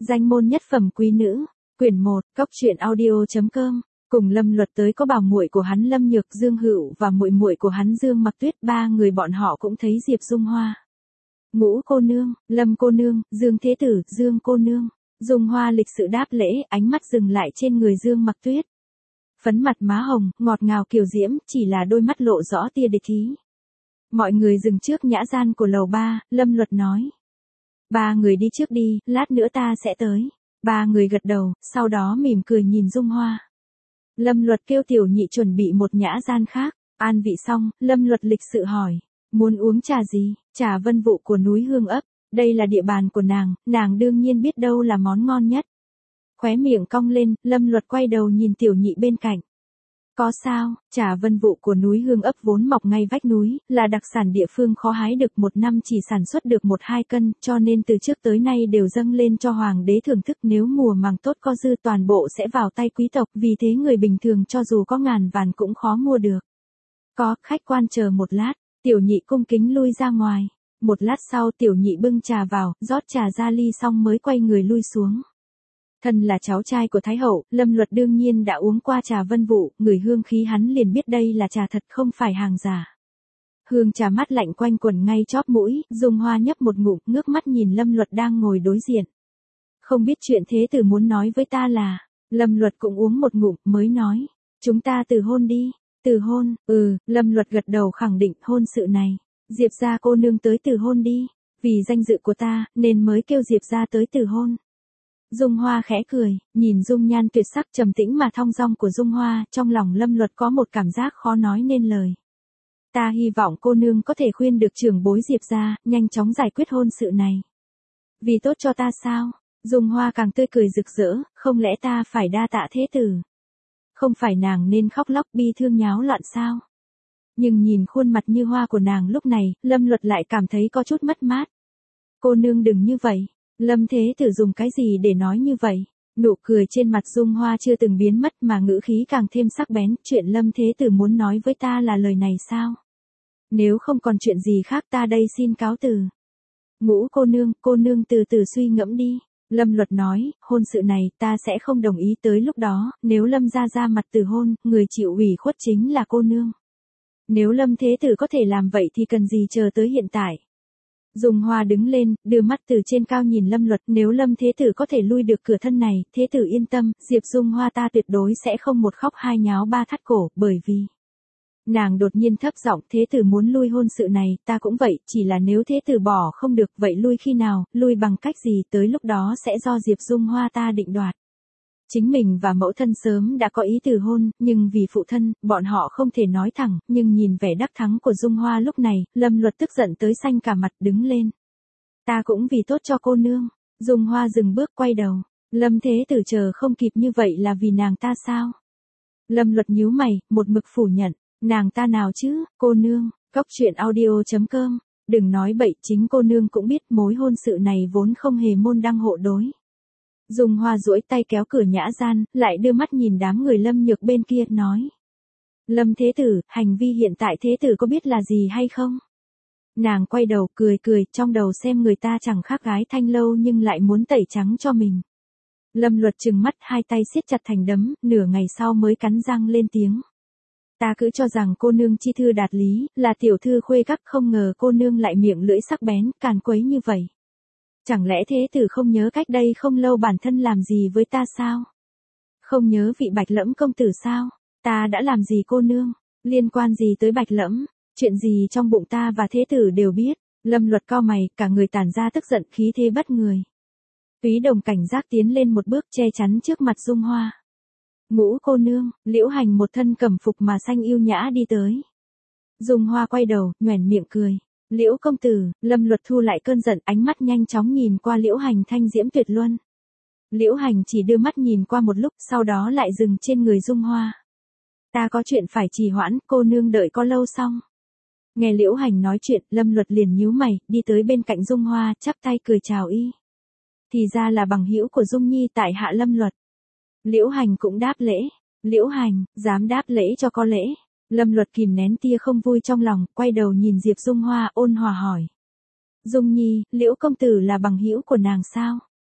Danh môn nhất phẩm quý nữ, quyển 1, cốc truyện audio.com. Cùng Lâm Luật tới có bảo muội của hắn Lâm Nhược, Dương Hựu và muội muội của hắn Dương Mặc Tuyết, ba người bọn họ cũng thấy Diệp Dung Hoa. Ngũ cô nương, Lâm cô nương, Dương thế tử, Dương cô nương. Dung Hoa lịch sự đáp lễ, ánh mắt dừng lại trên người Dương Mặc Tuyết. Phấn mặt má hồng, ngọt ngào kiều diễm, chỉ là đôi mắt lộ rõ tia địch ý. Mọi người dừng trước nhã gian của lầu 3, Lâm Luật nói. Ba người đi trước đi, lát nữa ta sẽ tới. Ba người gật đầu, sau đó mỉm cười nhìn Dung Hoa. Lâm Luật kêu Tiểu Nhị chuẩn bị một nhã gian khác. An vị xong, Lâm Luật lịch sự hỏi. Muốn uống trà gì? Trà Vân Vụ của núi Hương ấp. Đây là địa bàn của nàng đương nhiên biết đâu là món ngon nhất. Khóe miệng cong lên, Lâm Luật quay đầu nhìn Tiểu Nhị bên cạnh. Có sao, trà Vân Vụ của núi Hương ấp vốn mọc ngay vách núi, là đặc sản địa phương khó hái được, một năm chỉ sản xuất được 1-2 cân, cho nên từ trước tới nay đều dâng lên cho hoàng đế thưởng thức, nếu mùa màng tốt có dư toàn bộ sẽ vào tay quý tộc, vì thế người bình thường cho dù có ngàn vàn cũng khó mua được. Có, khách quan chờ một lát, Tiểu Nhị cung kính lui ra ngoài. Một lát sau Tiểu Nhị bưng trà vào, rót trà ra ly xong mới quay người lui xuống. Thân là cháu trai của Thái Hậu, Lâm Luật đương nhiên đã uống qua trà Vân Vụ, ngửi hương khí hắn liền biết đây là trà thật không phải hàng giả. Hương trà mát lạnh quanh quẩn ngay chóp mũi, Dung Hoa nhấp một ngụm, ngước mắt nhìn Lâm Luật đang ngồi đối diện. Không biết chuyện thế tử muốn nói với ta là, Lâm Luật cũng uống một ngụm mới nói, chúng ta từ hôn đi. Từ hôn, Lâm Luật gật đầu khẳng định hôn sự này. Diệp gia cô nương tới từ hôn đi, vì danh dự của ta, nên mới kêu Diệp gia tới từ hôn. Dung Hoa khẽ cười, nhìn dung nhan tuyệt sắc trầm tĩnh mà thong dong của Dung Hoa, trong lòng Lâm Luật có một cảm giác khó nói nên lời. Ta hy vọng cô nương có thể khuyên được trưởng bối Diệp gia, nhanh chóng giải quyết hôn sự này. Vì tốt cho ta sao? Dung Hoa càng tươi cười rực rỡ, không lẽ ta phải đa tạ thế tử? Không phải nàng nên khóc lóc bi thương nháo loạn sao? Nhưng nhìn khuôn mặt như hoa của nàng lúc này, Lâm Luật lại cảm thấy có chút mất mát. Cô nương đừng như vậy. Lâm thế tử dùng cái gì để nói như vậy? Nụ cười trên mặt Dung Hoa chưa từng biến mất mà ngữ khí càng thêm sắc bén. Chuyện Lâm thế tử muốn nói với ta là lời này sao? Nếu không còn chuyện gì khác ta đây xin cáo từ. Ngũ cô nương từ từ suy ngẫm đi. Lâm Luật nói, hôn sự này ta sẽ không đồng ý, tới lúc đó, nếu Lâm gia ra mặt từ hôn, người chịu ủy khuất chính là cô nương. Nếu Lâm thế tử có thể làm vậy thì cần gì chờ tới hiện tại. Dung Hoa đứng lên, đưa mắt từ trên cao nhìn Lâm Luật, nếu Lâm thế tử có thể lui được cửa thân này, thế tử yên tâm, Diệp Dung Hoa ta tuyệt đối sẽ không một khóc hai nháo ba thắt cổ, bởi vì... Nàng đột nhiên thấp giọng, thế tử muốn lui hôn sự này, ta cũng vậy, chỉ là nếu thế tử bỏ không được, vậy lui khi nào, lui bằng cách gì, tới lúc đó sẽ do Diệp Dung Hoa ta định đoạt. Chính mình và mẫu thân sớm đã có ý từ hôn, nhưng vì phụ thân, bọn họ không thể nói thẳng, nhưng nhìn vẻ đắc thắng của Dung Hoa lúc này, Lâm Luật tức giận tới xanh cả mặt đứng lên. Ta cũng vì tốt cho cô nương. Dung Hoa dừng bước quay đầu. Lâm thế tử chờ không kịp như vậy là vì nàng ta sao? Lâm Luật nhíu mày, một mực phủ nhận. Nàng ta nào chứ, cô nương, cốc truyện audio.com. Đừng nói bậy, chính cô nương cũng biết mối hôn sự này vốn không hề môn đăng hộ đối. Dung Hoa duỗi tay kéo cửa nhã gian, lại đưa mắt nhìn đám người Lâm Nhược bên kia, nói. Lâm thế tử, hành vi hiện tại thế tử có biết là gì hay không? Nàng quay đầu, cười, trong đầu xem người ta chẳng khác gái thanh lâu nhưng lại muốn tẩy trắng cho mình. Lâm Luật trừng mắt, hai tay siết chặt thành đấm, nửa ngày sau mới cắn răng lên tiếng. Ta cứ cho rằng cô nương chi thư đạt lý, là tiểu thư khuê các, không ngờ cô nương lại miệng lưỡi sắc bén, càn quấy như vậy. Chẳng lẽ thế tử không nhớ cách đây không lâu bản thân làm gì với ta sao? Không nhớ vị Bạch Lẫm công tử sao? Ta đã làm gì cô nương? Liên quan gì tới Bạch Lẫm? Chuyện gì trong bụng ta và thế tử đều biết. Lâm Luật cau mày, cả người tản ra tức giận, khí thế bất người. Túy Đồng cảnh giác tiến lên một bước che chắn trước mặt Dung Hoa. Ngũ cô nương, Liễu Hành một thân cẩm phục mà xanh yêu nhã đi tới. Dung Hoa quay đầu, nhoẻn miệng cười. Liễu công tử. Lâm Luật thu lại cơn giận, ánh mắt nhanh chóng nhìn qua Liễu Hành thanh diễm tuyệt luân. Liễu Hành chỉ đưa mắt nhìn qua một lúc, sau đó lại dừng trên người Dung Hoa. Ta có chuyện phải trì hoãn, cô nương đợi có lâu xong. Nghe Liễu Hành nói chuyện, Lâm Luật liền nhíu mày, đi tới bên cạnh Dung Hoa, chắp tay cười chào y. Thì ra là bằng hữu của Dung Nhi tại hạ Lâm Luật. Liễu Hành cũng đáp lễ. Liễu Hành, dám đáp lễ cho có lễ. Lâm Luật kìm nén tia không vui trong lòng, quay đầu nhìn Diệp Dung Hoa ôn hòa hỏi. Dung Nhi, Liễu công tử là bằng hữu của nàng sao?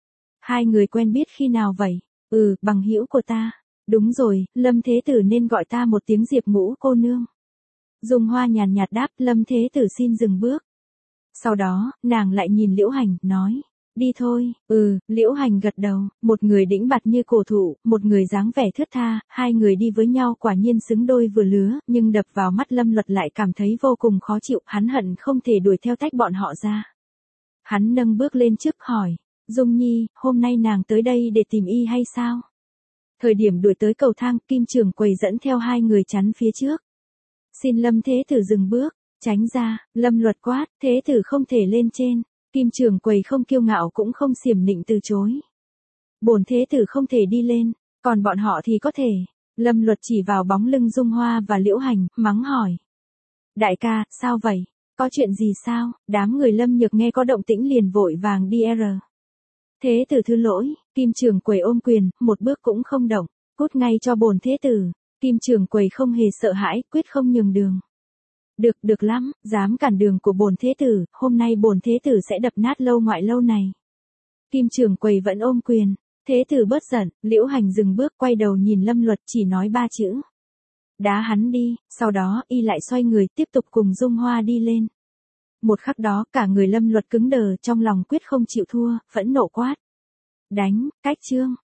Hai người quen biết khi nào vậy? Bằng hữu của ta. Đúng rồi, Lâm Thế Tử nên gọi ta một tiếng Diệp Ngũ cô nương. Dung Hoa nhàn nhạt đáp, Lâm Thế Tử xin dừng bước. Sau đó, nàng lại nhìn Liễu Hành, nói, đi thôi. Liễu Hành gật đầu, một người đĩnh bạt như cổ thụ, một người dáng vẻ thướt tha, hai người đi với nhau quả nhiên xứng đôi vừa lứa, nhưng đập vào mắt Lâm Luật lại cảm thấy vô cùng khó chịu, hắn hận không thể đuổi theo tách bọn họ ra. Hắn nâng bước lên trước hỏi, Dung Nhi, hôm nay nàng tới đây để tìm y hay sao? Thời điểm đuổi tới cầu thang, Kim Trường Quầy dẫn theo hai người chắn phía trước. Xin Lâm Thế Tử dừng bước, tránh ra. Lâm Luật quát, Thế Tử không thể lên trên. Kim Trường Quầy không kiêu ngạo cũng không xiểm nịnh từ chối. Bổn Thế Tử không thể đi lên, còn bọn họ thì có thể. Lâm Luật chỉ vào bóng lưng Dung Hoa và Liễu Hành, mắng hỏi. Đại ca, sao vậy? Có chuyện gì sao? Đám người Lâm Nhược nghe có động tĩnh liền vội vàng đi Thế Tử thứ lỗi. Kim Trường Quầy ôm quyền, một bước cũng không động. Cút ngay cho bổn Thế Tử. Kim Trường Quầy không hề sợ hãi, quyết không nhường đường. Được lắm, dám cản đường của bổn Thế Tử, hôm nay bổn Thế Tử sẽ đập nát lâu ngoại lâu này. Kim Trường Quầy vẫn ôm quyền. Thế Tử bớt giận, Liễu Hành dừng bước quay đầu nhìn Lâm Luật chỉ nói 3 chữ. Đá hắn đi, sau đó y lại xoay người tiếp tục cùng Dung Hoa đi lên. Một khắc đó cả người Lâm Luật cứng đờ trong lòng quyết không chịu thua, phẫn nộ quát. Đánh, cách chương.